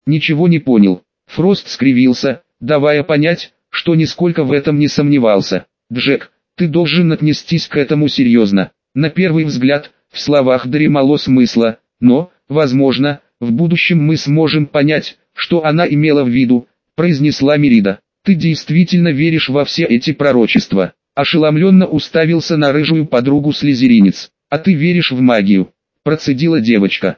Ничего не понял. Фрост скривился, давая понять, что нисколько в этом не сомневался. Джек, ты должен отнестись к этому серьезно. На первый взгляд, в словах дремало смысла, но, возможно, в будущем мы сможем понять, что она имела в виду, произнесла Мерида. Ты действительно веришь во все эти пророчества? Ошеломленно уставился на рыжую подругу слизеринец. А ты веришь в магию? Процедила девочка.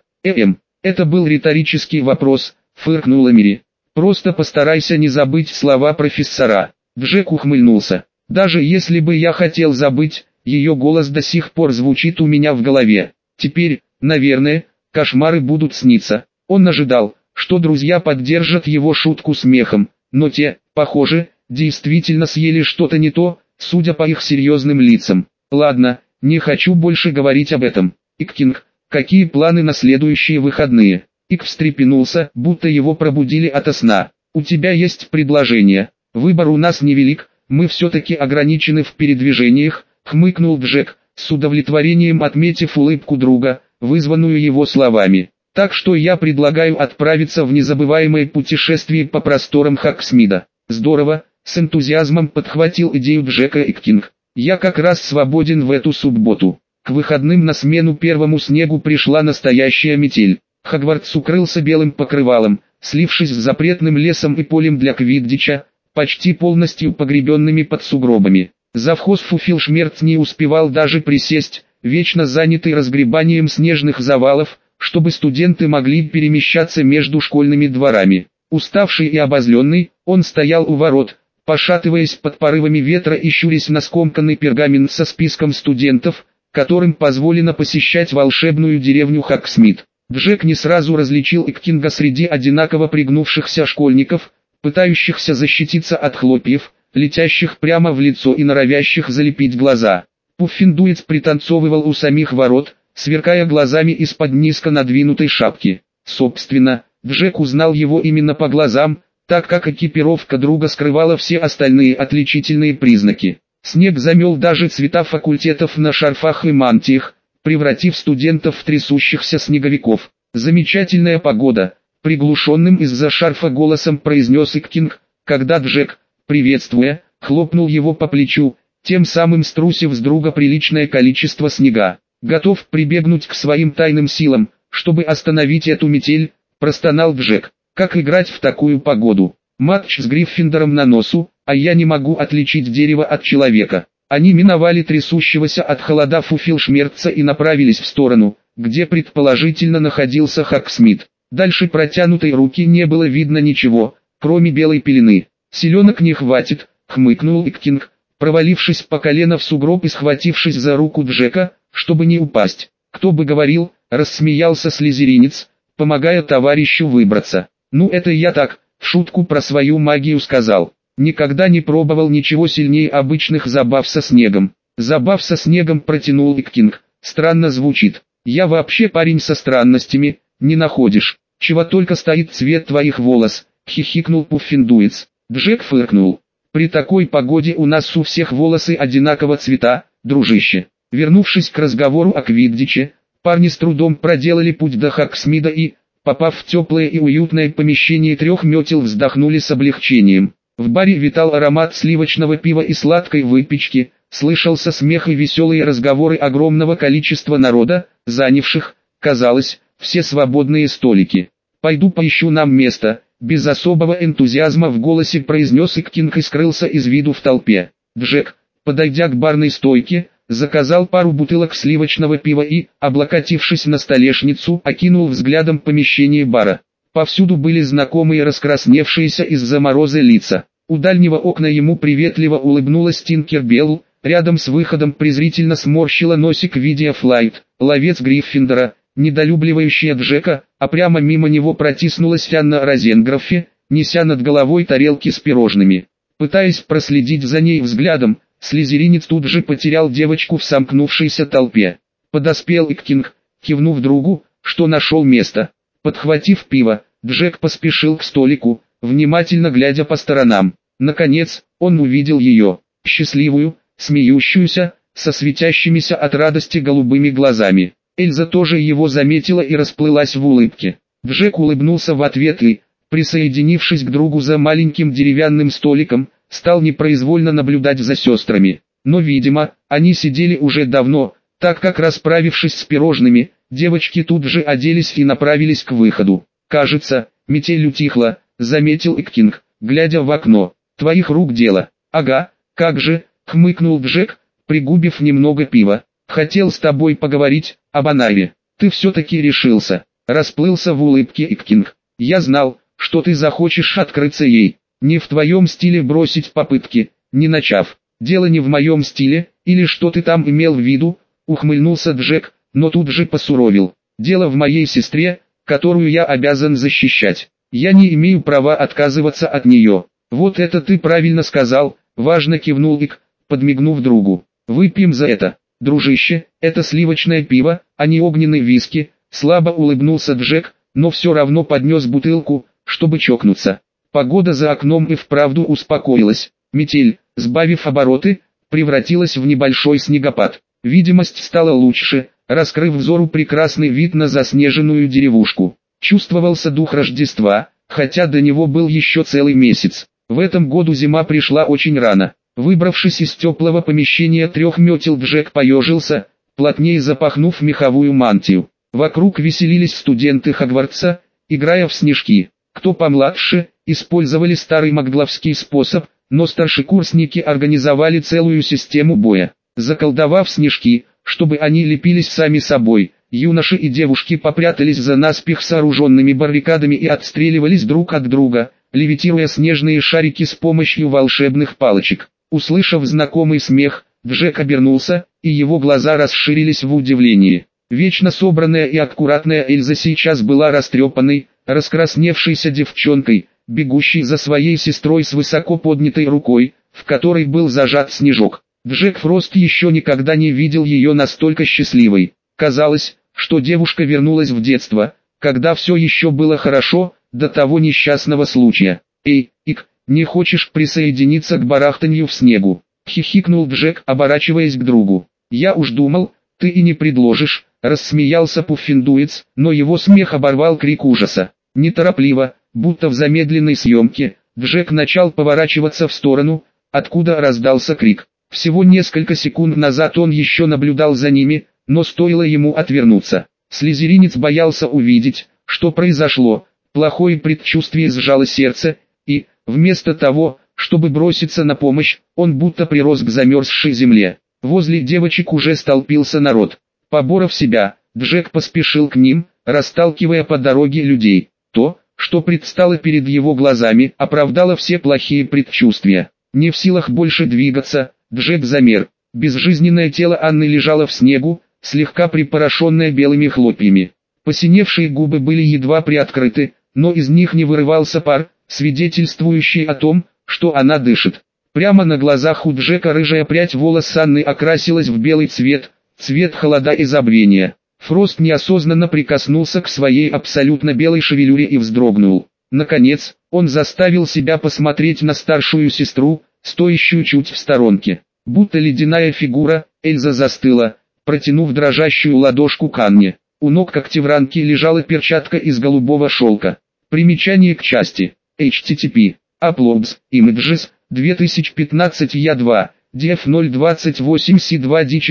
Это был риторический вопрос, фыркнула Мири. Просто постарайся не забыть слова профессора. Джек ухмыльнулся. Даже если бы я хотел забыть, ее голос до сих пор звучит у меня в голове. Теперь, наверное, кошмары будут сниться. Он ожидал, что друзья поддержат его шутку смехом, но те, похоже, действительно съели что-то не то, судя по их серьезным лицам. Ладно, не хочу больше говорить об этом. Иккинг, какие планы на следующие выходные? Ик встрепенулся, будто его пробудили ото сна. У тебя есть предложение. Выбор у нас невелик, мы все-таки ограничены в передвижениях, хмыкнул Джек, с удовлетворением отметив улыбку друга, вызванную его словами. Так что я предлагаю отправиться в незабываемое путешествие по просторам Хоксмида. Здорово, с энтузиазмом подхватил идею Джека Иккинг. Я как раз свободен в эту субботу. К выходным на смену первому снегу пришла настоящая метель. Хогвартс укрылся белым покрывалом, слившись с запретным лесом и полем для квиддича, почти полностью погребенными под сугробами. Завхоз Фуфилшмерц не успевал даже присесть, вечно занятый разгребанием снежных завалов, чтобы студенты могли перемещаться между школьными дворами. Уставший и обозленный, он стоял у ворот, пошатываясь под порывами ветра и щурясь на скомканный пергамент со списком студентов, которым позволено посещать волшебную деревню Хоксмид. Джек не сразу различил Иккинга среди одинаково пригнувшихся школьников, пытающихся защититься от хлопьев, летящих прямо в лицо и норовящих залепить глаза. Пуффиндуец пританцовывал у самих ворот, сверкая глазами из-под низко надвинутой шапки. Собственно, Джек узнал его именно по глазам, так как экипировка друга скрывала все остальные отличительные признаки. Снег замел даже цвета факультетов на шарфах и мантиях, превратив студентов в трясущихся снеговиков. «Замечательная погода», — приглушенным из-за шарфа голосом произнес Иккинг, когда Джек, приветствуя, хлопнул его по плечу, тем самым струсив с друга приличное количество снега. «Готов прибегнуть к своим тайным силам, чтобы остановить эту метель», — простонал Джек. «Как играть в такую погоду? Матч с Гриффиндором на носу, а я не могу отличить дерево от человека». Они миновали трясущегося от холода Фуфилшмерца и направились в сторону, где предположительно находился Хоксмид. Дальше протянутой руки не было видно ничего, кроме белой пелены. «Селенок не хватит», — хмыкнул Иккинг, провалившись по колено в сугроб и схватившись за руку Джека, чтобы не упасть. «Кто бы говорил», — рассмеялся слизеринец, помогая товарищу выбраться. «Ну это я так, в шутку про свою магию сказал. Никогда не пробовал ничего сильнее обычных забав со снегом». «Забав со снегом», протянул Иккинг. «Странно звучит. Я вообще парень со странностями, не находишь? Чего только стоит цвет твоих волос», хихикнул Пуффиндуец. Джек фыркнул. «При такой погоде у нас у всех волосы одинакового цвета, дружище». Вернувшись к разговору о квиддиче, парни с трудом проделали путь до Хоксмида и, попав в теплое и уютное помещение трех метел, вздохнули с облегчением. В баре витал аромат сливочного пива и сладкой выпечки, слышался смех и веселые разговоры огромного количества народа, занявших, казалось, все свободные столики. «Пойду поищу нам место», — без особого энтузиазма в голосе произнес Иккинг и скрылся из виду в толпе. Джек, подойдя к барной стойке, заказал пару бутылок сливочного пива и, облокотившись на столешницу, окинул взглядом помещение бара. Повсюду были знакомые раскрасневшиеся из-за мороза лица. У дальнего окна ему приветливо улыбнулась Тинкербелл, рядом с выходом презрительно сморщила носик Видия Флайт, ловец Гриффиндора, недолюбливающая Джека, а прямо мимо него протиснулась Анна Розенгроффи, неся над головой тарелки с пирожными. Пытаясь проследить за ней взглядом, слизеринец тут же потерял девочку в сомкнувшейся толпе. Подоспел Иккинг, кивнув другу, что нашел место. Подхватив пиво, Джек поспешил к столику, внимательно глядя по сторонам. Наконец, он увидел ее, счастливую, смеющуюся, со светящимися от радости голубыми глазами. Эльза тоже его заметила и расплылась в улыбке. Джек улыбнулся в ответ и, присоединившись к другу за маленьким деревянным столиком, стал непроизвольно наблюдать за сестрами. Но, видимо, они сидели уже давно, так как, расправившись с пирожными, девочки тут же оделись и направились к выходу. «Кажется, метель утихла», — заметил Иккинг, глядя в окно. «Твоих рук дело». «Ага, как же», — хмыкнул Джек, пригубив немного пива. «Хотел с тобой поговорить об Анаве. Ты все-таки решился». Расплылся в улыбке Иккинг. «Я знал, что ты захочешь открыться ей. Не в твоем стиле бросить попытки, не начав. Дело не в моем стиле, или что ты там имел в виду», — ухмыльнулся Джек, но тут же посуровил. «Дело в моей сестре, которую я обязан защищать. Я не имею права отказываться от нее». «Вот это ты правильно сказал», — важно кивнул Ик, подмигнув другу. «Выпьем за это». «Дружище, это сливочное пиво, а не огненный виски», — слабо улыбнулся Джек, но все равно поднес бутылку, чтобы чокнуться. Погода за окном и вправду успокоилась. Метель, сбавив обороты, превратилась в небольшой снегопад. Видимость стала лучше, раскрыв взору прекрасный вид на заснеженную деревушку. Чувствовался дух Рождества, хотя до него был еще целый месяц. В этом году зима пришла очень рано. Выбравшись из теплого помещения трех метел, Джек поежился, плотнее запахнув меховую мантию. Вокруг веселились студенты Хогвартса, играя в снежки. Кто помладше, использовали старый магловский способ, но старшекурсники организовали целую систему боя. Заколдовав снежки, чтобы они лепились сами собой, юноши и девушки попрятались за наспех сооруженными баррикадами и отстреливались друг от друга, левитируя снежные шарики с помощью волшебных палочек. Услышав знакомый смех, Джек обернулся, и его глаза расширились в удивлении. Вечно собранная и аккуратная Эльза сейчас была растрепанной, раскрасневшейся девчонкой, бегущей за своей сестрой с высоко поднятой рукой, в которой был зажат снежок. Джек Фрост еще никогда не видел ее настолько счастливой. Казалось, что девушка вернулась в детство, когда все еще было хорошо, до того несчастного случая. «Эй, Ик, не хочешь присоединиться к барахтанью в снегу?» — хихикнул Джек, оборачиваясь к другу. «Я уж думал, ты и не предложишь», — рассмеялся Пуффендуец, но его смех оборвал крик ужаса. Неторопливо, будто в замедленной съемке, Джек начал поворачиваться в сторону, откуда раздался крик. Всего несколько секунд назад он еще наблюдал за ними, но стоило ему отвернуться. Слизеринец боялся увидеть, что произошло. Плохое предчувствие сжало сердце, и, вместо того, чтобы броситься на помощь, он будто прирос к замерзшей земле. Возле девочек уже столпился народ. Поборов себя, Джек поспешил к ним, расталкивая по дороге людей. То, что предстало перед его глазами, оправдало все плохие предчувствия. Не в силах больше двигаться, Джек замер. Безжизненное тело Анны лежало в снегу, слегка припорошенное белыми хлопьями. Посиневшие губы были едва приоткрыты, но из них не вырывался пар, свидетельствующий о том, что она дышит. Прямо на глазах у Джека рыжая прядь волос Анны окрасилась в белый цвет, цвет холода и забвения. Фрост неосознанно прикоснулся к своей абсолютно белой шевелюре и вздрогнул. Наконец, он заставил себя посмотреть на старшую сестру, стоящую чуть в сторонке. Будто ледяная фигура, Эльза застыла, протянув дрожащую ладошку к Анне. У ног Когтевранки лежала перчатка из голубого шелка. Примечание к части. http. Uploads, Images, 2015 Я2, Def 028 C2 D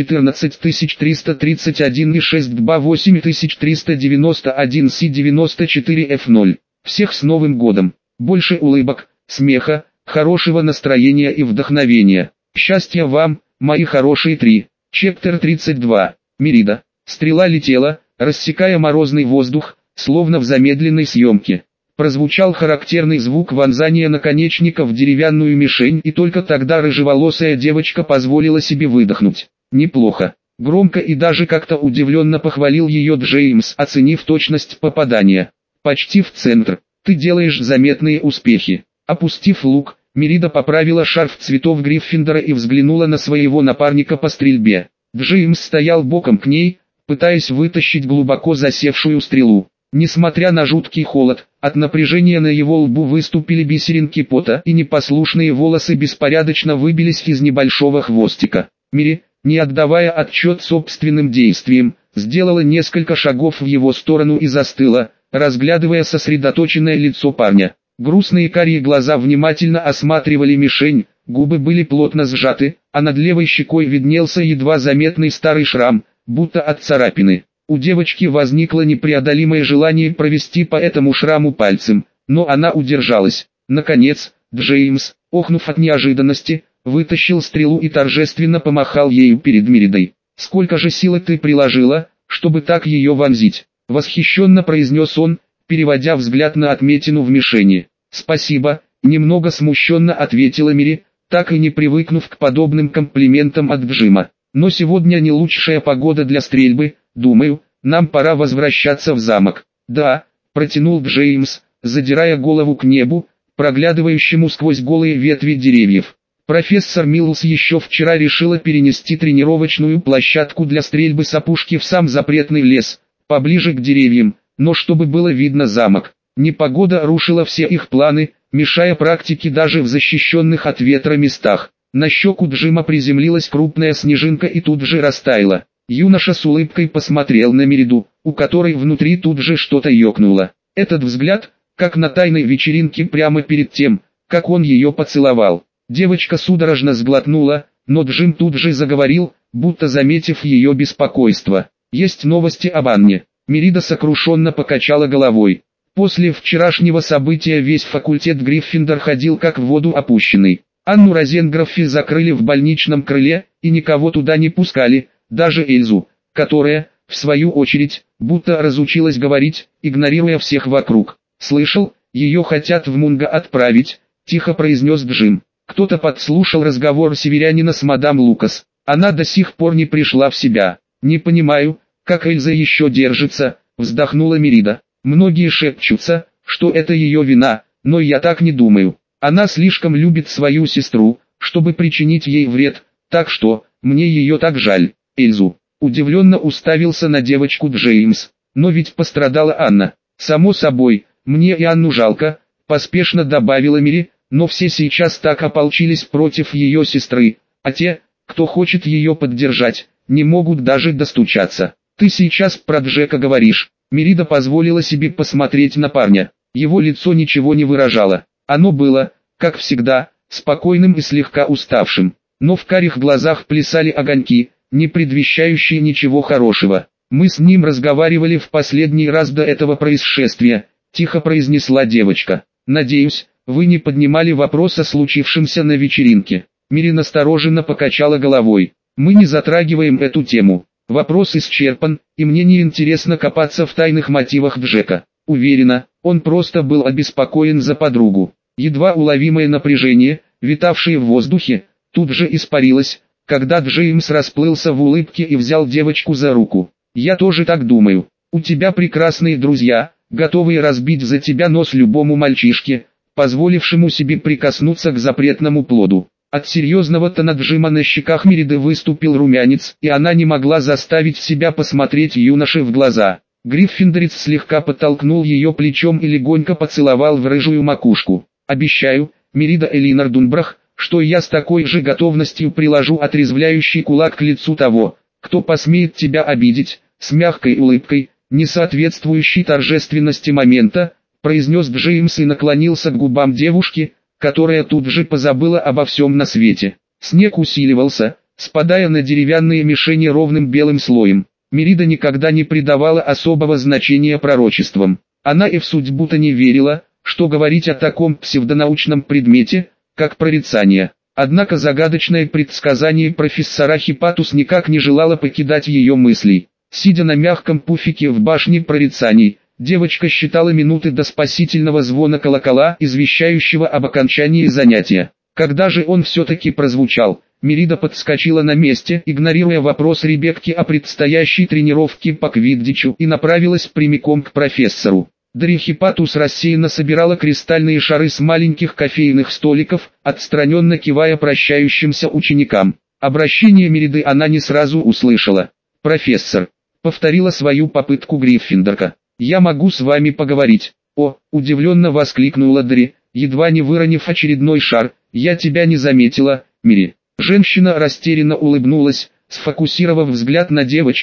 14331 и 6 ДБА 8391 C94 F0. Всех с Новым годом! Больше улыбок, смеха, хорошего настроения и вдохновения. Счастья вам, мои хорошие три. Чептер 32. Мерида. Стрела летела, рассекая морозный воздух, словно в замедленной съемке. Прозвучал характерный звук вонзания наконечника в деревянную мишень, и только тогда рыжеволосая девочка позволила себе выдохнуть. Неплохо. Громко и даже как-то удивленно похвалил ее Джеймс, оценив точность попадания. Почти в центр. Ты делаешь заметные успехи. Опустив лук, Мерида поправила шарф цветов Гриффиндора и взглянула на своего напарника по стрельбе. Джеймс стоял боком к ней, пытаясь вытащить глубоко засевшую стрелу. Несмотря на жуткий холод, от напряжения на его лбу выступили бисеринки пота, и непослушные волосы беспорядочно выбились из небольшого хвостика. Мири, не отдавая отчет собственным действиям, сделала несколько шагов в его сторону и застыла, разглядывая сосредоточенное лицо парня. Грустные карие глаза внимательно осматривали мишень, губы были плотно сжаты, а над левой щекой виднелся едва заметный старый шрам, будто от царапины. У девочки возникло непреодолимое желание провести по этому шраму пальцем, но она удержалась. Наконец, Джеймс, охнув от неожиданности, вытащил стрелу и торжественно помахал ею перед Меридой. «Сколько же силы ты приложила, чтобы так ее вонзить?» — восхищенно произнес он, переводя взгляд на отметину в мишени. «Спасибо», — немного смущенно ответила Мири, так и не привыкнув к подобным комплиментам от Джима. «Но сегодня не лучшая погода для стрельбы, думаю, нам пора возвращаться в замок». «Да», — протянул Джеймс, задирая голову к небу, проглядывающему сквозь голые ветви деревьев. Профессор Миллс еще вчера решила перенести тренировочную площадку для стрельбы с опушки в сам запретный лес, поближе к деревьям, но чтобы было видно замок. Непогода рушила все их планы, мешая практике даже в защищенных от ветра местах. На щеку Джима приземлилась крупная снежинка и тут же растаяла. Юноша с улыбкой посмотрел на Мериду, у которой внутри тут же что-то ёкнуло. Этот взгляд, как на тайной вечеринке прямо перед тем, как он ее поцеловал. Девочка судорожно сглотнула, но Джим тут же заговорил, будто заметив ее беспокойство. «Есть новости об Анне». Мерида сокрушенно покачала головой. После вчерашнего события весь факультет Гриффиндор ходил как в воду опущенный. Анну Розенгроффи закрыли в больничном крыле, и никого туда не пускали, даже Эльзу, которая, в свою очередь, будто разучилась говорить, игнорируя всех вокруг. «Слышал, ее хотят в Мунго отправить», — тихо произнес Джим. Кто-то подслушал разговор северянина с мадам Лукас. Она до сих пор не пришла в себя. «Не понимаю, как Эльза еще держится», — вздохнула Мерида. «Многие шепчутся, что это ее вина, но я так не думаю. Она слишком любит свою сестру, чтобы причинить ей вред, так что, мне ее так жаль». Эльзу удивленно уставился на девочку Джеймс. «Но ведь пострадала Анна». «Само собой, мне и Анну жалко», — поспешно добавила Мири, «но все сейчас так ополчились против ее сестры, а те, кто хочет ее поддержать, не могут даже достучаться». «Ты сейчас про Джека говоришь?» Мерида позволила себе посмотреть на парня. Его лицо ничего не выражало. Оно было, как всегда, спокойным и слегка уставшим. Но в карих глазах плясали огоньки, не предвещающие ничего хорошего. «Мы с ним разговаривали в последний раз до этого происшествия», — тихо произнесла девочка. «Надеюсь, вы не поднимали вопрос о случившемся на вечеринке». Мири настороженно покачала головой. «Мы не затрагиваем эту тему. Вопрос исчерпан, и мне не интересно копаться в тайных мотивах Джека. Уверена, он просто был обеспокоен за подругу». Едва уловимое напряжение, витавшее в воздухе, тут же испарилось, когда Джеймс расплылся в улыбке и взял девочку за руку. «Я тоже так думаю. У тебя прекрасные друзья, готовые разбить за тебя нос любому мальчишке, позволившему себе прикоснуться к запретному плоду». От серьезного тона Джима на щеках Мериды выступил румянец, и она не могла заставить себя посмотреть юноше в глаза. Гриффиндорец слегка подтолкнул ее плечом и легонько поцеловал в рыжую макушку. «Обещаю, Мерида Элинор Дунбрах, что я с такой же готовностью приложу отрезвляющий кулак к лицу того, кто посмеет тебя обидеть», с мягкой улыбкой, не соответствующей торжественности момента, произнес Джеймс и наклонился к губам девушки, которая тут же позабыла обо всем на свете. Снег усиливался, спадая на деревянные мишени ровным белым слоем. Мерида никогда не придавала особого значения пророчествам. Она и в судьбу-то не верила, что говорить о таком псевдонаучном предмете, как прорицание. Однако загадочное предсказание профессора Хипатус никак не желало покидать ее мыслей. Сидя на мягком пуфике в башне прорицаний, девочка считала минуты до спасительного звона колокола, извещающего об окончании занятия. Когда же он все-таки прозвучал, Мерида подскочила на месте, игнорируя вопрос Ребекки о предстоящей тренировке по квиддичу, и направилась прямиком к профессору. Дарья Хипатус рассеянно собирала кристальные шары с маленьких кофейных столиков, отстраненно кивая прощающимся ученикам. Обращение Мериды она не сразу услышала. «Профессор», — повторила свою попытку Гриффиндорка. «Я могу с вами поговорить». «О», — удивленно воскликнула Дри, едва не выронив очередной шар, «я тебя не заметила, Мири». Женщина растерянно улыбнулась, сфокусировав взгляд на девочке,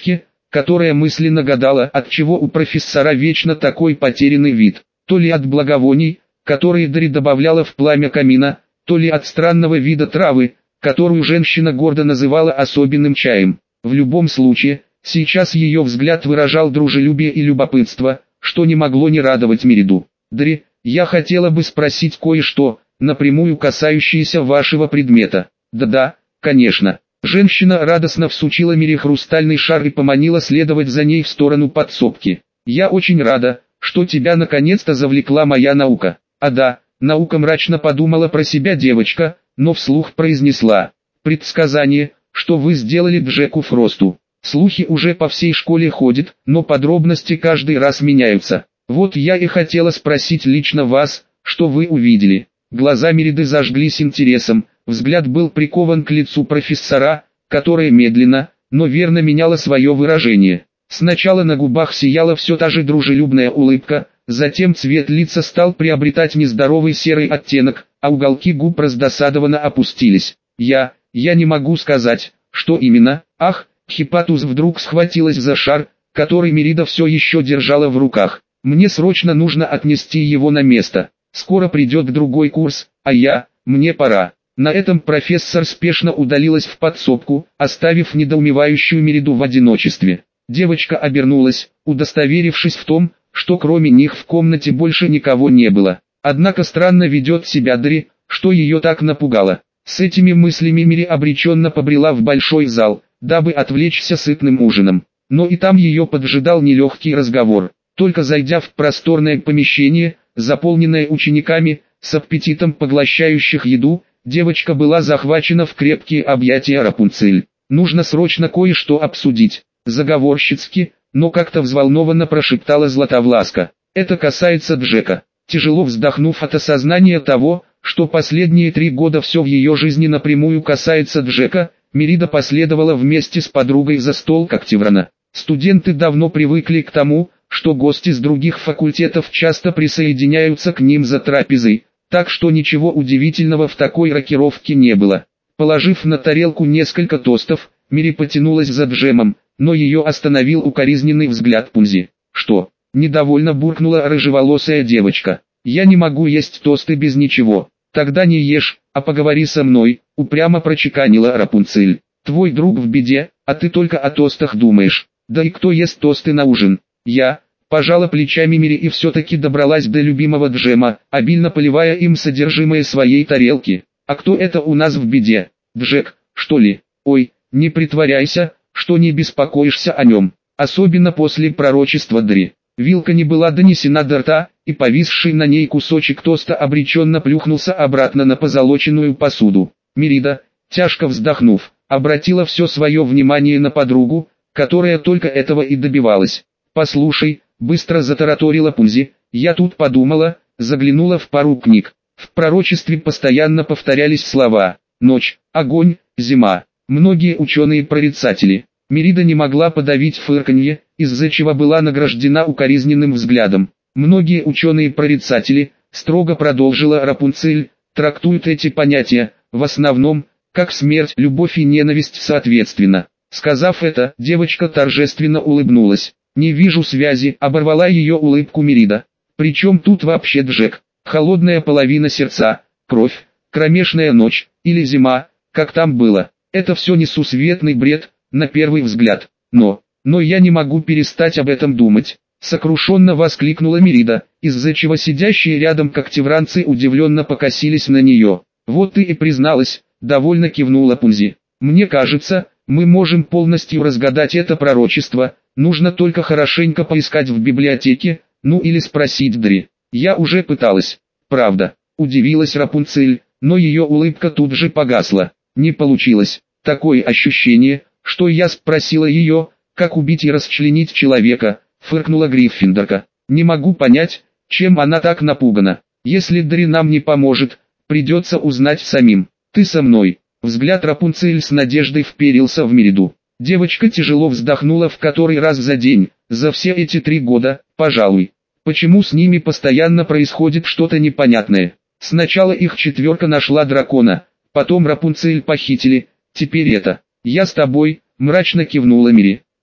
которая мысленно гадала, отчего у профессора вечно такой потерянный вид, то ли от благовоний, которые Дри добавляла в пламя камина, то ли от странного вида травы, которую женщина гордо называла особенным чаем. В любом случае, сейчас ее взгляд выражал дружелюбие и любопытство, что не могло не радовать Мериду. «Дри, я хотела бы спросить кое-что, напрямую касающееся вашего предмета». «Да-да, конечно». Женщина радостно всучила Мире хрустальный шар и поманила следовать за ней в сторону подсобки. «Я очень рада, что тебя наконец-то завлекла моя наука». «А да, наука», мрачно подумала про себя девочка, но вслух произнесла. «Предсказание, что вы сделали Джеку Фросту. Слухи уже по всей школе ходят, но подробности каждый раз меняются. Вот я и хотела спросить лично вас, что вы увидели». Глаза Мериды зажглись интересом, взгляд был прикован к лицу профессора, которое медленно, но верно меняло свое выражение. Сначала на губах сияла все та же дружелюбная улыбка, затем цвет лица стал приобретать нездоровый серый оттенок, а уголки губ раздосадованно опустились. Я не могу сказать, что именно». «Ах!» Хипатус вдруг схватилась за шар, который Мерида все еще держала в руках. «Мне срочно нужно отнести его на место. Скоро придет другой курс, а мне пора». На этом профессор спешно удалилась в подсобку, оставив недоумевающую Мериду в одиночестве. Девочка обернулась, удостоверившись в том, что кроме них в комнате больше никого не было. Однако странно ведет себя Дри, что ее так напугало. С этими мыслями Мири обреченно побрела в большой зал, дабы отвлечься сытным ужином. Но и там ее поджидал нелегкий разговор. Только зайдя в просторное помещение, заполненное учениками, с аппетитом поглощающих еду, девочка была захвачена в крепкие объятия Рапунцель. «Нужно срочно кое-что обсудить», заговорщицки, но как-то взволнованно прошептала Златовласка. «Это касается Джека». Тяжело вздохнув от осознания того, что последние 3 года все в ее жизни напрямую касается Джека, Мерида последовала вместе с подругой за стол Когтеврана. Студенты давно привыкли к тому, что гости с других факультетов часто присоединяются к ним за трапезой, так что ничего удивительного в такой рокировке не было. Положив на тарелку несколько тостов, Мири потянулась за джемом, но ее остановил укоризненный взгляд Пунзи. «Что?» – недовольно буркнула рыжеволосая девочка. «Я не могу есть тосты без ничего». «Тогда не ешь, а поговори со мной», – упрямо прочеканила Рапунцель. «Твой друг в беде, а ты только о тостах думаешь. Да и кто ест тосты на ужин?» «Я», – пожала плечами Мири и все-таки добралась до любимого джема, обильно поливая им содержимое своей тарелки. «А кто это у нас в беде? Джек, что ли? Ой, не притворяйся, что не беспокоишься о нем, особенно после пророчества Дри». Вилка не была донесена до рта, и повисший на ней кусочек тоста обреченно плюхнулся обратно на позолоченную посуду. Мерида, тяжко вздохнув, обратила все свое внимание на подругу, которая только этого и добивалась. «Послушай», — быстро затараторила Пунзи, — «я тут подумала, заглянула в пару книг. В пророчестве постоянно повторялись слова «ночь», «огонь», «зима». Многие ученые-прорицатели». Мерида не могла подавить фырканье, из-за чего была награждена укоризненным взглядом. Многие ученые-прорицатели, строго продолжила Рапунцель, трактуют эти понятия, в основном, как смерть, любовь и ненависть соответственно. Сказав это, девочка торжественно улыбнулась. «Не вижу связи», оборвала ее улыбку Мерида. «Причем тут вообще Джек? Холодная половина сердца, кровь, кромешная ночь, или зима, как там было. Это все несусветный бред, на первый взгляд. Но я не могу перестать об этом думать», сокрушенно воскликнула Мерида, из-за чего сидящие рядом когтевранцы удивленно покосились на нее. «Вот ты и призналась», довольно кивнула Пунзи. «Мне кажется, мы можем полностью разгадать это пророчество, нужно только хорошенько поискать в библиотеке, ну или спросить Дри». «Я уже пыталась». «Правда», удивилась Рапунцель, но ее улыбка тут же погасла. «Не получилось. Такое ощущение, что я спросила ее, как убить и расчленить человека», фыркнула Гриффиндорка. «Не могу понять, чем она так напугана. Если Дри нам не поможет, придется узнать самим. Ты со мной». Взгляд Рапунцель с надеждой вперился в Мериду. Девочка тяжело вздохнула в который раз за день, за все эти 3 года, пожалуй. Почему с ними постоянно происходит что-то непонятное? Сначала их 4 нашла дракона, потом Рапунцель похитили, теперь это. «Я с тобой», мрачно кивнула Мири.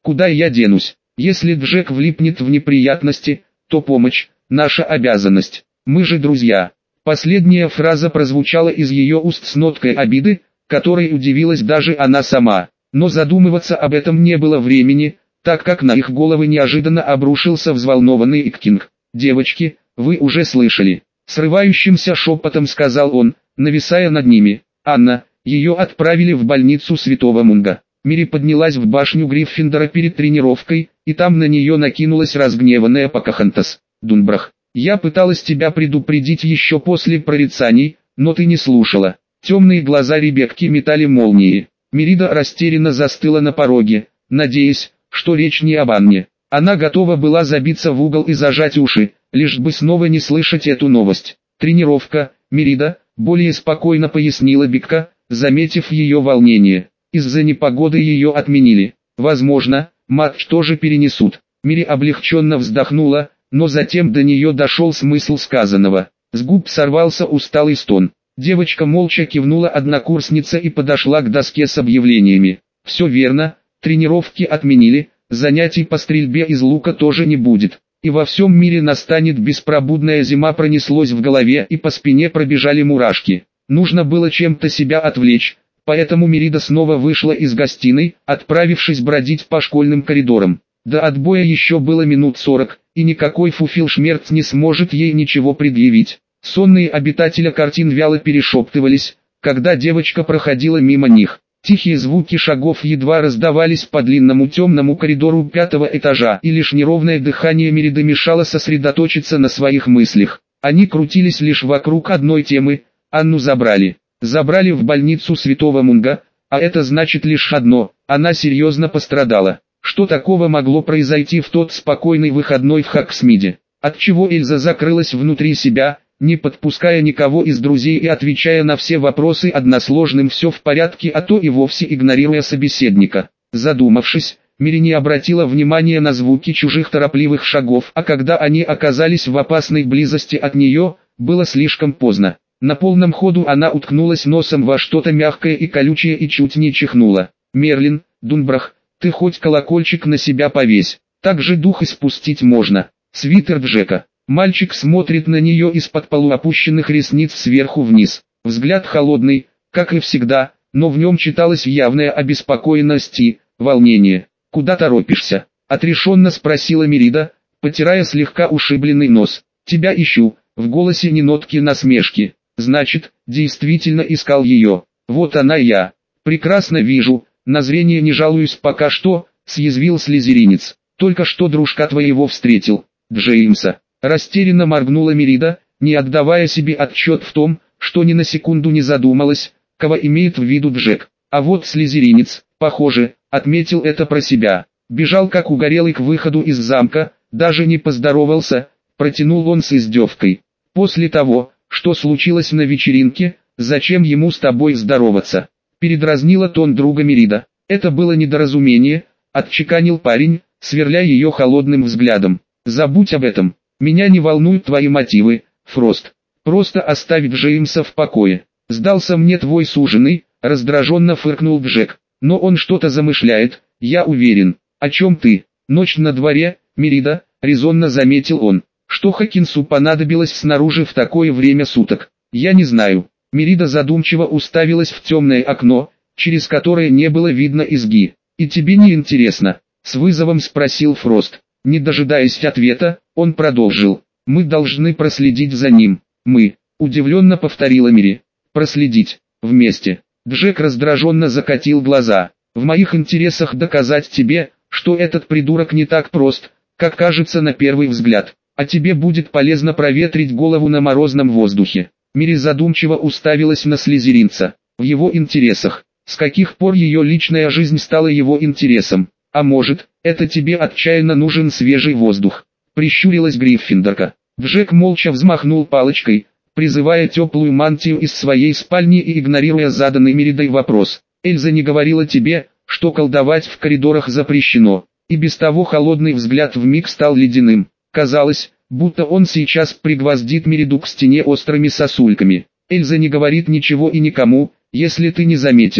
Куда я денусь? Если Джек влипнет в неприятности, то помощь – наша обязанность. Мы же друзья. Последняя фраза прозвучала из ее уст с ноткой обиды, которой удивилась даже она сама. Но задумываться об этом не было времени, так как на их головы неожиданно обрушился взволнованный Иккинг. «Девочки, вы уже слышали?» Срывающимся шепотом сказал он, нависая над ними. «Анна, ее отправили в больницу Святого Мунга». Мири поднялась в башню Гриффиндора перед тренировкой, и там на нее накинулась разгневанная Покахонтас. «Дунбрах, я пыталась тебя предупредить еще после прорицаний, но ты не слушала». Темные глаза Ребекки метали молнии. Мирида растерянно застыла на пороге, надеясь, что речь не об Анне. Она готова была забиться в угол и зажать уши, лишь бы снова не слышать эту новость. «Тренировка, Мирида», более спокойно пояснила Бекка, заметив ее волнение. «Из-за непогоды ее отменили. Возможно, матч тоже перенесут». Мири облегченно вздохнула, но затем до нее дошел смысл сказанного. С губ сорвался усталый стон. Девочка молча кивнула однокурснице и подошла к доске с объявлениями. «Все верно, тренировки отменили, занятий по стрельбе из лука тоже не будет. И во всем мире настанет беспробудная зима», пронеслось в голове и по спине пробежали мурашки. Нужно было чем-то себя отвлечь, поэтому Мирида снова вышла из гостиной, отправившись бродить по школьным коридорам. До отбоя еще было минут 40, и никакой Фуфилшмерц не сможет ей ничего предъявить. Сонные обитатели картин вяло перешептывались, когда девочка проходила мимо них. Тихие звуки шагов едва раздавались по длинному темному коридору 5-го этажа, и лишь неровное дыхание Мириды мешало сосредоточиться на своих мыслях. Они крутились лишь вокруг одной темы: Анну забрали. Забрали в больницу Святого Мунга, а это значит лишь одно: она серьезно пострадала. Что такого могло произойти в тот спокойный выходной в Хоксмиде? Отчего Эльза закрылась внутри себя, не подпуская никого из друзей и отвечая на все вопросы односложным «все в порядке», а то и вовсе игнорируя собеседника. Задумавшись, Мири не обратила внимания на звуки чужих торопливых шагов, а когда они оказались в опасной близости от нее, было слишком поздно. На полном ходу она уткнулась носом во что-то мягкое и колючее и чуть не чихнула. «Мерлин, Дунбрах, ты хоть колокольчик на себя повесь, так же дух испустить можно». Свитер Джека. Мальчик смотрит на нее из-под полуопущенных ресниц сверху вниз. Взгляд холодный, как и всегда, но в нем читалась явная обеспокоенность и волнение. «Куда торопишься?» — отрешенно спросила Мирида, потирая слегка ушибленный нос. «Тебя ищу», — в голосе ни нотки насмешки. «Значит, действительно искал ее. Вот она я. Прекрасно вижу, на зрение не жалуюсь пока что», — съязвил слизеринец. «Только что дружка твоего встретил, Джеймса». Растерянно моргнула Мирида, не отдавая себе отчет в том, что ни на секунду не задумалась, кого имеет в виду Джек. А вот слизеринец, похоже, отметил это про себя. Бежал как угорелый к выходу из замка, даже не поздоровался, протянул он с издевкой. «После того, что случилось на вечеринке, зачем ему с тобой здороваться?» Передразнила тон друга Мирида. «Это было недоразумение», — отчеканил парень, сверля ее холодным взглядом. «Забудь об этом. Меня не волнуют твои мотивы, Фрост. Просто оставь Джеймса в покое. Сдался мне твой суженый», — раздраженно фыркнул Джек. «Но он что-то замышляет, я уверен». «О чем ты?» «Ночь на дворе, Мирида», — резонно заметил он. «Что Хокинсу понадобилось снаружи в такое время суток?» «Я не знаю». Мирида задумчиво уставилась в темное окно, через которое не было видно изги. «И тебе не интересно?» — с вызовом спросил Фрост. Не дожидаясь ответа, он продолжил. «Мы должны проследить за ним». «Мы», — удивленно повторила Мири. «Проследить. Вместе». Джек раздраженно закатил глаза. «В моих интересах доказать тебе, что этот придурок не так прост, как кажется на первый взгляд. А тебе будет полезно проветрить голову на морозном воздухе». Мири задумчиво уставилась на слизеринца. В его интересах. С каких пор ее личная жизнь стала его интересом? «А может, это тебе отчаянно нужен свежий воздух?» — прищурилась Гриффиндорка. Джек молча взмахнул палочкой, призывая теплую мантию из своей спальни и игнорируя заданный Миридой вопрос. «Эльза не говорила тебе, что колдовать в коридорах запрещено?» И без того холодный взгляд вмиг стал ледяным. Казалось, будто он сейчас пригвоздит Мириду к стене острыми сосульками. «Эльза не говорит ничего и никому, если ты не заметила.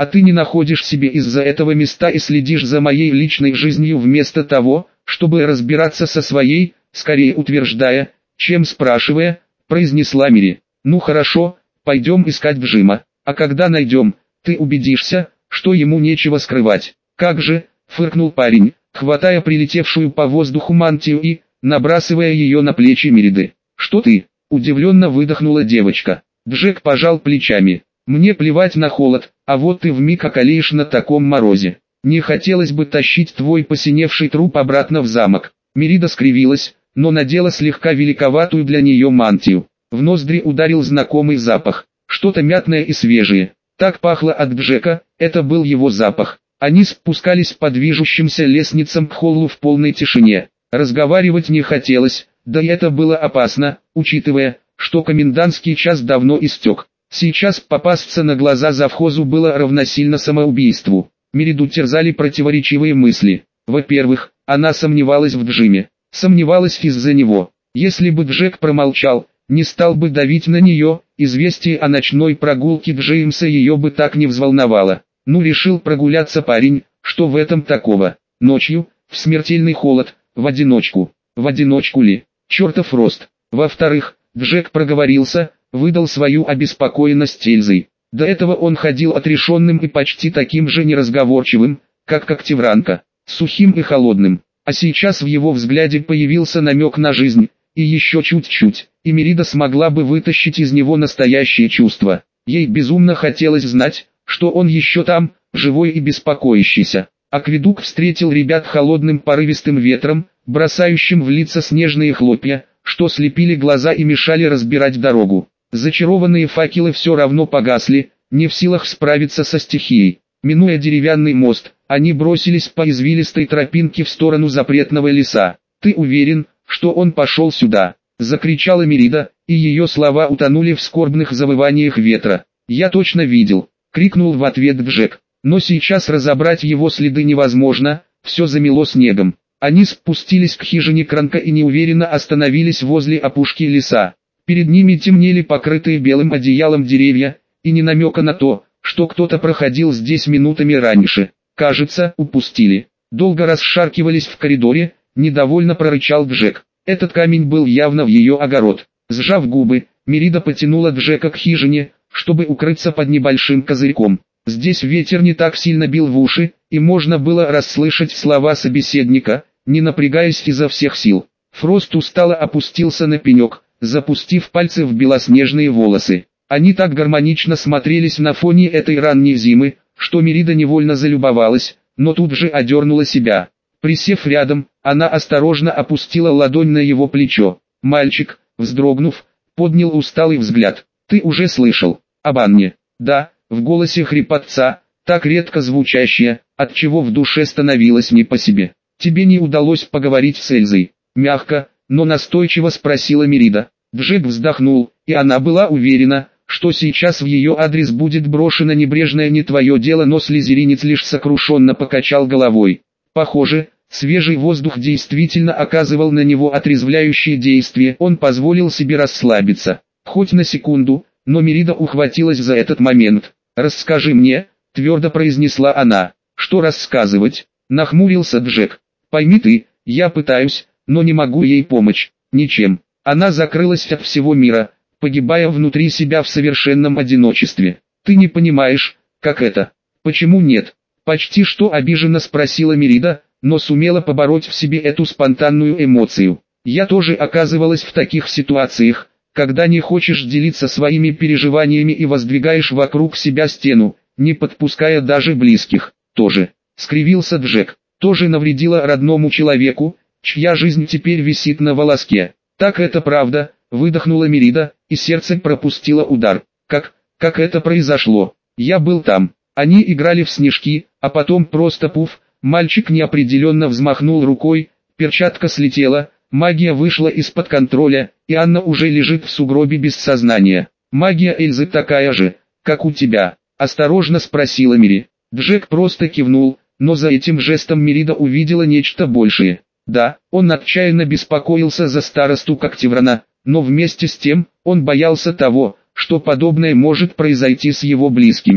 А ты не находишь себе из-за этого места и следишь за моей личной жизнью вместо того, чтобы разбираться со своей, скорее утверждая, чем спрашивая, произнесла Мири. Ну хорошо, пойдем искать Джима, а когда найдем, ты убедишься, что ему нечего скрывать. Как же, фыркнул парень, хватая прилетевшую по воздуху мантию и, набрасывая ее на плечи Мириды. Что ты? Удивленно выдохнула девочка. Джек пожал плечами. Мне плевать на холод, а вот ты вмиг околеешь на таком морозе. Не хотелось бы тащить твой посиневший труп обратно в замок. Мирида скривилась, но надела слегка великоватую для нее мантию. В ноздри ударил знакомый запах, что-то мятное и свежее. Так пахло от Джека, это был его запах. Они спускались по движущимся лестницам к холлу в полной тишине. Разговаривать не хотелось, да и это было опасно, учитывая, что комендантский час давно истек. Сейчас попасться на глаза завхозу было равносильно самоубийству. Мириду терзали противоречивые мысли. Во-первых, она сомневалась в Джиме. Сомневалась из-за него. Если бы Джек промолчал, не стал бы давить на нее, известие о ночной прогулке Джеймса ее бы так не взволновало. Ну решил прогуляться парень, что в этом такого? Ночью, в смертельный холод, в одиночку. В одиночку ли? Чертов рост. Во-вторых, Джек проговорился, выдал свою обеспокоенность Эльзой. До этого он ходил отрешенным и почти таким же неразговорчивым, как Когтевранка, сухим и холодным. А сейчас в его взгляде появился намек на жизнь, и еще чуть-чуть, и Мирида смогла бы вытащить из него настоящее чувство. Ей безумно хотелось знать, что он еще там, живой и беспокоящийся. Акведук встретил ребят холодным порывистым ветром, бросающим в лица снежные хлопья, что слепили глаза и мешали разбирать дорогу. Зачарованные факелы все равно погасли, не в силах справиться со стихией. Минуя деревянный мост, они бросились по извилистой тропинке в сторону запретного леса. «Ты уверен, что он пошел сюда?» — закричала Мирида, и ее слова утонули в скорбных завываниях ветра. «Я точно видел!» — крикнул в ответ Джек. «Но сейчас разобрать его следы невозможно, все замело снегом». Они спустились к хижине Кранка и неуверенно остановились возле опушки леса. Перед ними темнели покрытые белым одеялом деревья, и ни намека на то, что кто-то проходил здесь минутами раньше. Кажется, упустили. Долго расшаркивались в коридоре, недовольно прорычал Джек. Этот камень был явно в ее огород. Сжав губы, Мирида потянула Джека к хижине, чтобы укрыться под небольшим козырьком. Здесь ветер не так сильно бил в уши, и можно было расслышать слова собеседника, не напрягаясь изо всех сил. Фрост устало опустился на пенек, запустив пальцы в белоснежные волосы. Они так гармонично смотрелись на фоне этой ранней зимы, что Мирида невольно залюбовалась, но тут же одернула себя. Присев рядом, она осторожно опустила ладонь на его плечо. Мальчик, вздрогнув, поднял усталый взгляд. «Ты уже слышал об Анне?» «Да», в голосе хрипотца, так редко звучащее, отчего в душе становилось не по себе. «Тебе не удалось поговорить с Эльзой?» Мягко, но настойчиво спросила Мирида. Джек вздохнул, и она была уверена, что сейчас в ее адрес будет брошено небрежное «не твое дело», но слизеринец лишь сокрушенно покачал головой. Похоже, свежий воздух действительно оказывал на него отрезвляющее действие, он позволил себе расслабиться. Хоть на секунду, но Мирида ухватилась за этот момент. «Расскажи мне», — твердо произнесла она. «Что рассказывать?» — нахмурился Джек. «Пойми ты, я пытаюсь, но не могу ей помочь, ничем». Она закрылась от всего мира, погибая внутри себя в совершенном одиночестве. «Ты не понимаешь, как это?» «Почему нет?» Почти что обиженно спросила Мирида, но сумела побороть в себе эту спонтанную эмоцию. «Я тоже оказывалась в таких ситуациях, когда не хочешь делиться своими переживаниями и воздвигаешь вокруг себя стену, не подпуская даже близких». «Тоже», — скривился Джек, — «тоже навредила родному человеку, чья жизнь теперь висит на волоске». «Так это правда», — выдохнула Мирида, и сердце пропустило удар. Как это произошло? Я был там. Они играли в снежки, а потом просто пуф». Мальчик неопределенно взмахнул рукой, перчатка слетела, магия вышла из-под контроля, и Анна уже лежит в сугробе без сознания. «Магия Эльзы такая же, как у тебя?» — осторожно спросила Мири. Джек просто кивнул, но за этим жестом Мирида увидела нечто большее. Да, он отчаянно беспокоился за старосту Когтеврана, но вместе с тем, он боялся того, что подобное может произойти с его близкими.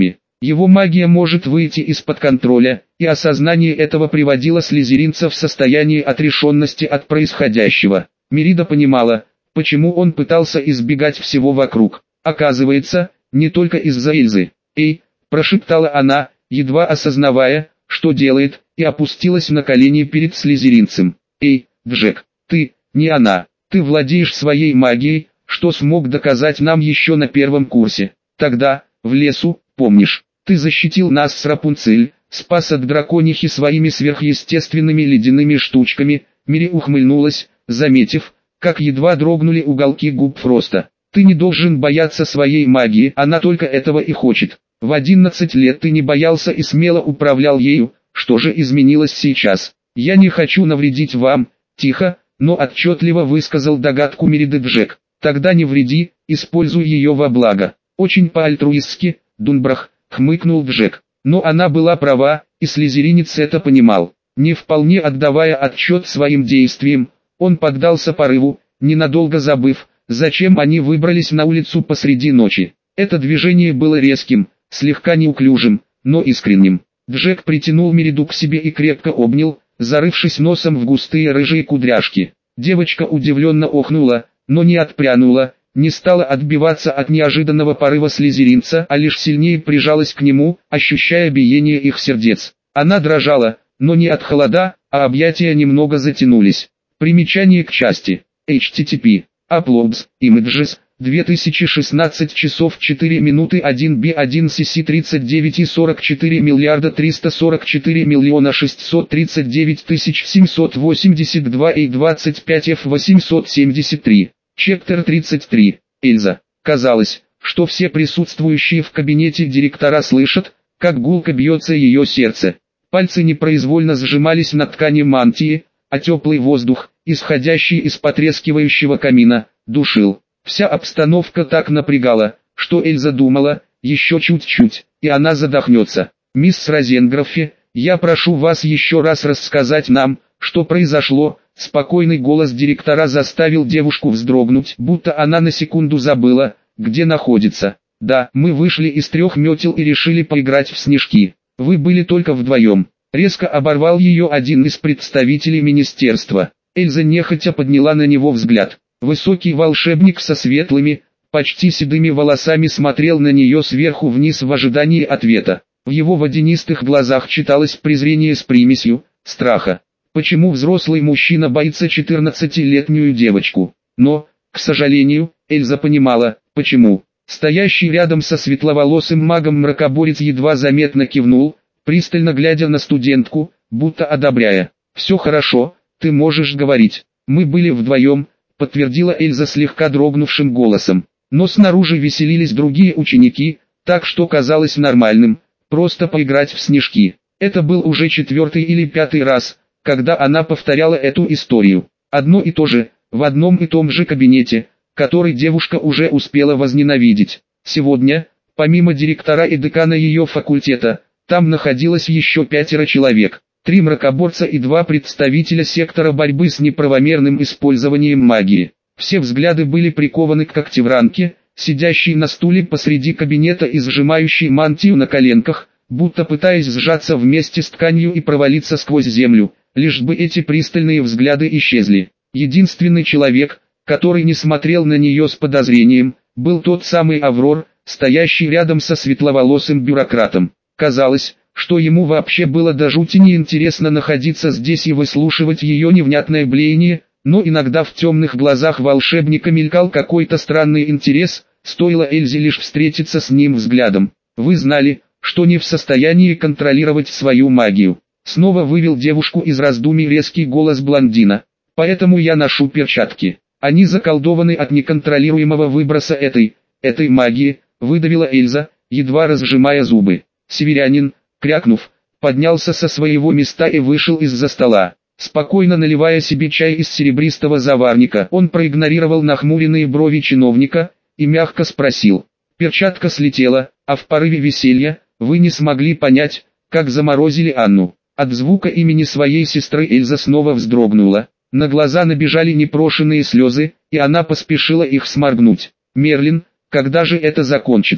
Его магия может выйти из-под контроля, и осознание этого приводило слизеринца в состояние отрешенности от происходящего. Мирида понимала, почему он пытался избегать всего вокруг. Оказывается, не только из-за Эльзы. «Эй!» – прошептала она, едва осознавая, что делает, и опустилась на колени перед слизеринцем. «Эй, Джек, ты, не она, ты владеешь своей магией, что смог доказать нам еще на первом курсе. Тогда, в лесу, помнишь, ты защитил нас с Рапунцель, спас от драконихи своими сверхъестественными ледяными штучками». Мири ухмыльнулась, заметив, как едва дрогнули уголки губ Фроста. «Ты не должен бояться своей магии, она только этого и хочет. В 11 лет ты не боялся и смело управлял ею, что же изменилось сейчас? Я не хочу навредить вам», тихо, но отчетливо высказал догадку Мириды Джек. «Тогда не вреди, используй ее во благо». «Очень по-альтруистски, Дунбрах», хмыкнул Джек. Но она была права, и слизеринец это понимал. Не вполне отдавая отчет своим действиям, он поддался порыву, ненадолго забыв, зачем они выбрались на улицу посреди ночи. Это движение было резким, слегка неуклюжим, но искренним. Джек притянул Мириду к себе и крепко обнял, зарывшись носом в густые рыжие кудряшки. Девочка удивленно охнула, но не отпрянула, не стала отбиваться от неожиданного порыва слизеринца, а лишь сильнее прижалась к нему, ощущая биение их сердец. Она дрожала, но не от холода, а объятия немного затянулись. Примечание к части. http. Uploads, Images, 2016 часов 4 минуты 1b1 cc 39 и 44 миллиарда 344 миллиона 639 тысяч 782 и 25 f 873. Чептер 33. Эльза. Казалось, что все присутствующие в кабинете директора слышат, как гулко бьется ее сердце. Пальцы непроизвольно сжимались на ткани мантии, а теплый воздух, исходящий из потрескивающего камина, душил. Вся обстановка так напрягала, что Эльза думала, еще чуть-чуть, и она задохнется. «Мисс Розенграффи, я прошу вас еще раз рассказать нам, что произошло». Спокойный голос директора заставил девушку вздрогнуть, будто она на секунду забыла, где находится. «Да, мы вышли из 3 метел и решили поиграть в снежки. Вы были только вдвоем». Резко оборвал ее один из представителей министерства. Эльза нехотя подняла на него взгляд. Высокий волшебник со светлыми, почти седыми волосами смотрел на нее сверху вниз в ожидании ответа. В его водянистых глазах читалось презрение с примесью страха. Почему взрослый мужчина боится 14-летнюю девочку? Но, к сожалению, Эльза понимала, почему. Стоящий рядом со светловолосым магом мракоборец едва заметно кивнул, пристально глядя на студентку, будто одобряя. «Все хорошо, ты можешь говорить. Мы были вдвоем», подтвердила Эльза слегка дрогнувшим голосом. Но снаружи веселились другие ученики, так что казалось нормальным, просто поиграть в снежки. Это был уже 4-й или 5-й раз, когда она повторяла эту историю. Одно и то же, в одном и том же кабинете, который девушка уже успела возненавидеть. Сегодня, помимо директора и декана ее факультета, там находилось еще 5 человек. 3 мракоборца и 2 представителя сектора борьбы с неправомерным использованием магии. Все взгляды были прикованы к когтевранке, сидящей на стуле посреди кабинета и сжимающей мантию на коленках, будто пытаясь сжаться вместе с тканью и провалиться сквозь землю, лишь бы эти пристальные взгляды исчезли. Единственный человек, который не смотрел на нее с подозрением, был тот самый Аврор, стоящий рядом со светловолосым бюрократом. Казалось, что ему вообще было до жути неинтересно находиться здесь и выслушивать ее невнятное блеяние, но иногда в темных глазах волшебника мелькал какой-то странный интерес, стоило Эльзе лишь встретиться с ним взглядом. «Вы знали, что не в состоянии контролировать свою магию». Снова вывел девушку из раздумий резкий голос блондина. «Поэтому я ношу перчатки. Они заколдованы от неконтролируемого выброса этой магии», выдавила Эльза, едва разжимая зубы. Северянин, крякнув, поднялся со своего места и вышел из-за стола. Спокойно наливая себе чай из серебристого заварника, он проигнорировал нахмуренные брови чиновника и мягко спросил. «Перчатка слетела, а в порыве веселья вы не смогли понять, как заморозили Анну». От звука имени своей сестры Эльза снова вздрогнула. На глаза набежали непрошенные слезы, и она поспешила их сморгнуть. «Мерлин, когда же это закончится?»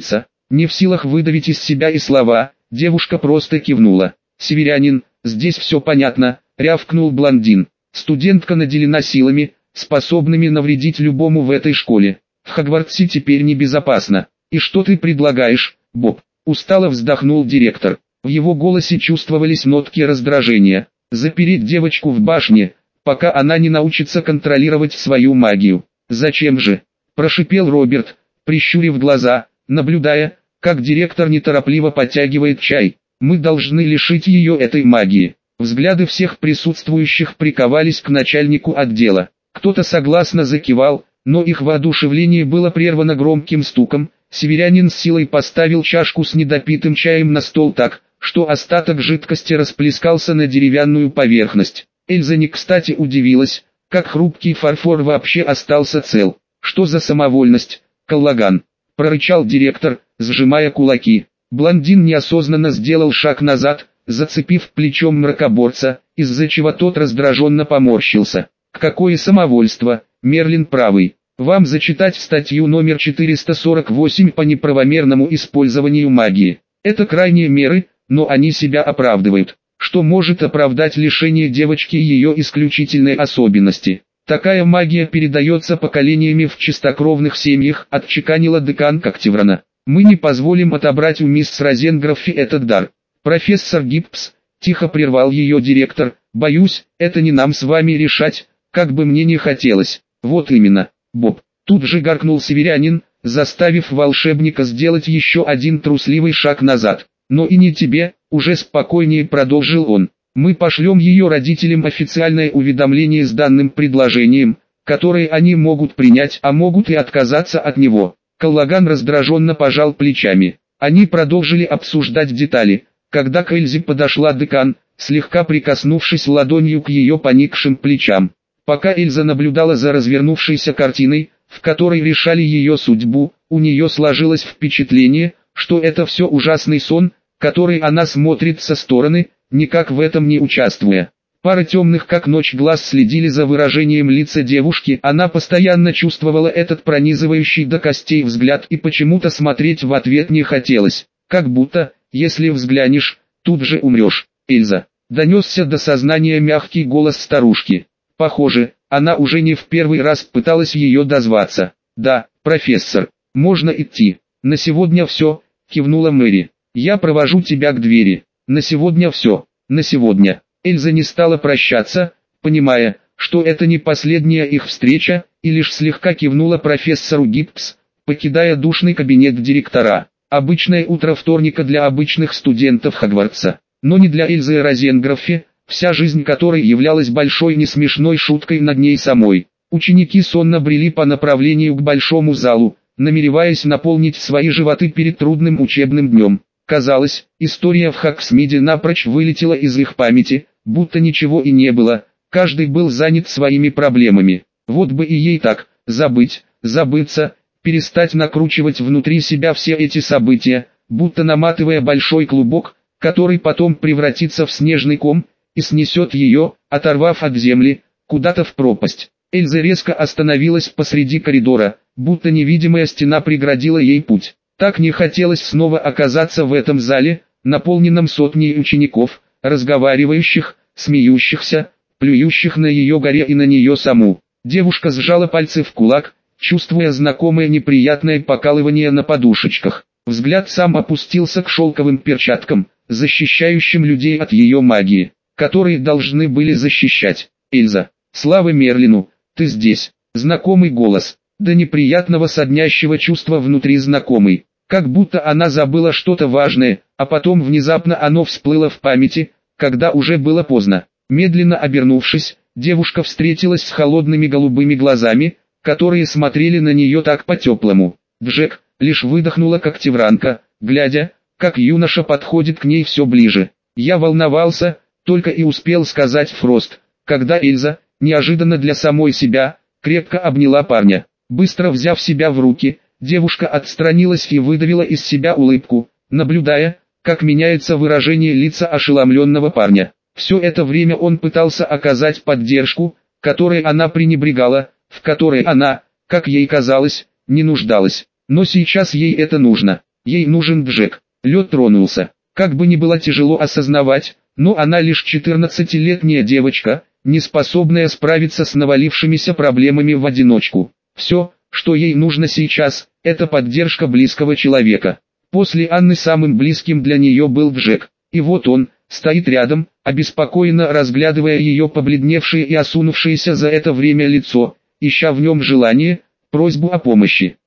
Не в силах выдавить из себя и слова, девушка просто кивнула. «Северянин, здесь все понятно», — рявкнул блондин. «Студентка наделена силами, способными навредить любому в этой школе. В Хогвартсе теперь небезопасно. И что ты предлагаешь, Боб?» Устало вздохнул директор. В его голосе чувствовались нотки раздражения. «Запереть девочку в башне, пока она не научится контролировать свою магию». «Зачем же?» – прошипел Роберт, прищурив глаза, наблюдая, как директор неторопливо подтягивает чай. «Мы должны лишить ее этой магии». Взгляды всех присутствующих приковались к начальнику отдела. Кто-то согласно закивал, но их воодушевление было прервано громким стуком. Северянин с силой поставил чашку с недопитым чаем на стол так, что остаток жидкости расплескался на деревянную поверхность. Эльза не кстати удивилась, как хрупкий фарфор вообще остался цел. «Что за самовольность, Каллаган?» – прорычал директор, сжимая кулаки. Блондин неосознанно сделал шаг назад, зацепив плечом мракоборца, из-за чего тот раздраженно поморщился. «Какое самовольство, Мерлин правый. Вам зачитать статью номер 448 по неправомерному использованию магии. Это крайние меры, но они себя оправдывают. Что может оправдать лишение девочки ее исключительной особенности? Такая магия передается поколениями в чистокровных семьях», — отчеканила декан Коктеврана. «Мы не позволим отобрать у мисс Розенграффи этот дар». «Профессор Гипс», — тихо прервал ее директор, — «боюсь, это не нам с вами решать, как бы мне не хотелось». «Вот именно, Боб», — тут же гаркнул северянин, заставив волшебника сделать еще один трусливый шаг назад. «Но и не тебе», — уже спокойнее продолжил он. «Мы пошлем ее родителям официальное уведомление с данным предложением, которое они могут принять, а могут и отказаться от него». Каллаган раздраженно пожал плечами. Они продолжили обсуждать детали, когда к Эльзе подошла декан, слегка прикоснувшись ладонью к ее поникшим плечам. Пока Эльза наблюдала за развернувшейся картиной, в которой решали ее судьбу, у нее сложилось впечатление, что это все ужасный сон, который она смотрит со стороны, никак в этом не участвуя. Пара темных как ночь глаз следили за выражением лица девушки, она постоянно чувствовала этот пронизывающий до костей взгляд и почему-то смотреть в ответ не хотелось, как будто, если взглянешь, тут же умрешь. «Эльза!» — донесся до сознания мягкий голос старушки. Похоже, она уже не в первый раз пыталась ее дозваться. «Да, профессор, можно идти. На сегодня все», — кивнула Мэри. «Я провожу тебя к двери. На сегодня все. На сегодня». Эльза не стала прощаться, понимая, что это не последняя их встреча, и лишь слегка кивнула профессору Гипс, покидая душный кабинет директора. Обычное утро вторника для обычных студентов Хогвартса, но не для Эльзы Розенграффи, вся жизнь которой являлась большой несмешной шуткой над ней самой. Ученики сонно брели по направлению к большому залу, намереваясь наполнить свои животы перед трудным учебным днем. Казалось, история в Хогсмиде напрочь вылетела из их памяти, будто ничего и не было, каждый был занят своими проблемами. Вот бы и ей так, забыться, перестать накручивать внутри себя все эти события, будто наматывая большой клубок, который потом превратится в снежный ком, и снесет ее, оторвав от земли, куда-то в пропасть. Эльза резко остановилась посреди коридора, будто невидимая стена преградила ей путь. Так не хотелось снова оказаться в этом зале, наполненном сотней учеников, разговаривающих, смеющихся, плюющих на ее горе и на нее саму. Девушка сжала пальцы в кулак, чувствуя знакомое неприятное покалывание на подушечках. Взгляд сам опустился к шелковым перчаткам, защищающим людей от ее магии, которые должны были защищать. «Эльза, слава Мерлину, ты здесь!» Знакомый голос, до неприятного соднящего чувства внутри знакомый. Как будто она забыла что-то важное, а потом внезапно оно всплыло в памяти, когда уже было поздно. Медленно обернувшись, девушка встретилась с холодными голубыми глазами, которые смотрели на нее так по-теплому. «Джек», лишь выдохнула Коктевранка, глядя, как юноша подходит к ней все ближе. «Я волновался», только и успел сказать Фрост, когда Эльза, неожиданно для самой себя, крепко обняла парня. Быстро взяв себя в руки, девушка отстранилась и выдавила из себя улыбку, наблюдая, как меняется выражение лица ошеломленного парня. Все это время он пытался оказать поддержку, которой она пренебрегала, в которой она, как ей казалось, не нуждалась. Но сейчас ей это нужно. ей нужен Джек. Лед тронулся. Как бы ни было тяжело осознавать, но она лишь 14-летняя девочка, не способная справиться с навалившимися проблемами в одиночку. Все, что ей нужно сейчас, это поддержка близкого человека. После Анны самым близким для нее был Джек. И вот он, стоит рядом, обеспокоенно разглядывая ее побледневшее и осунувшееся за это время лицо, ища в нем желание, просьбу о помощи.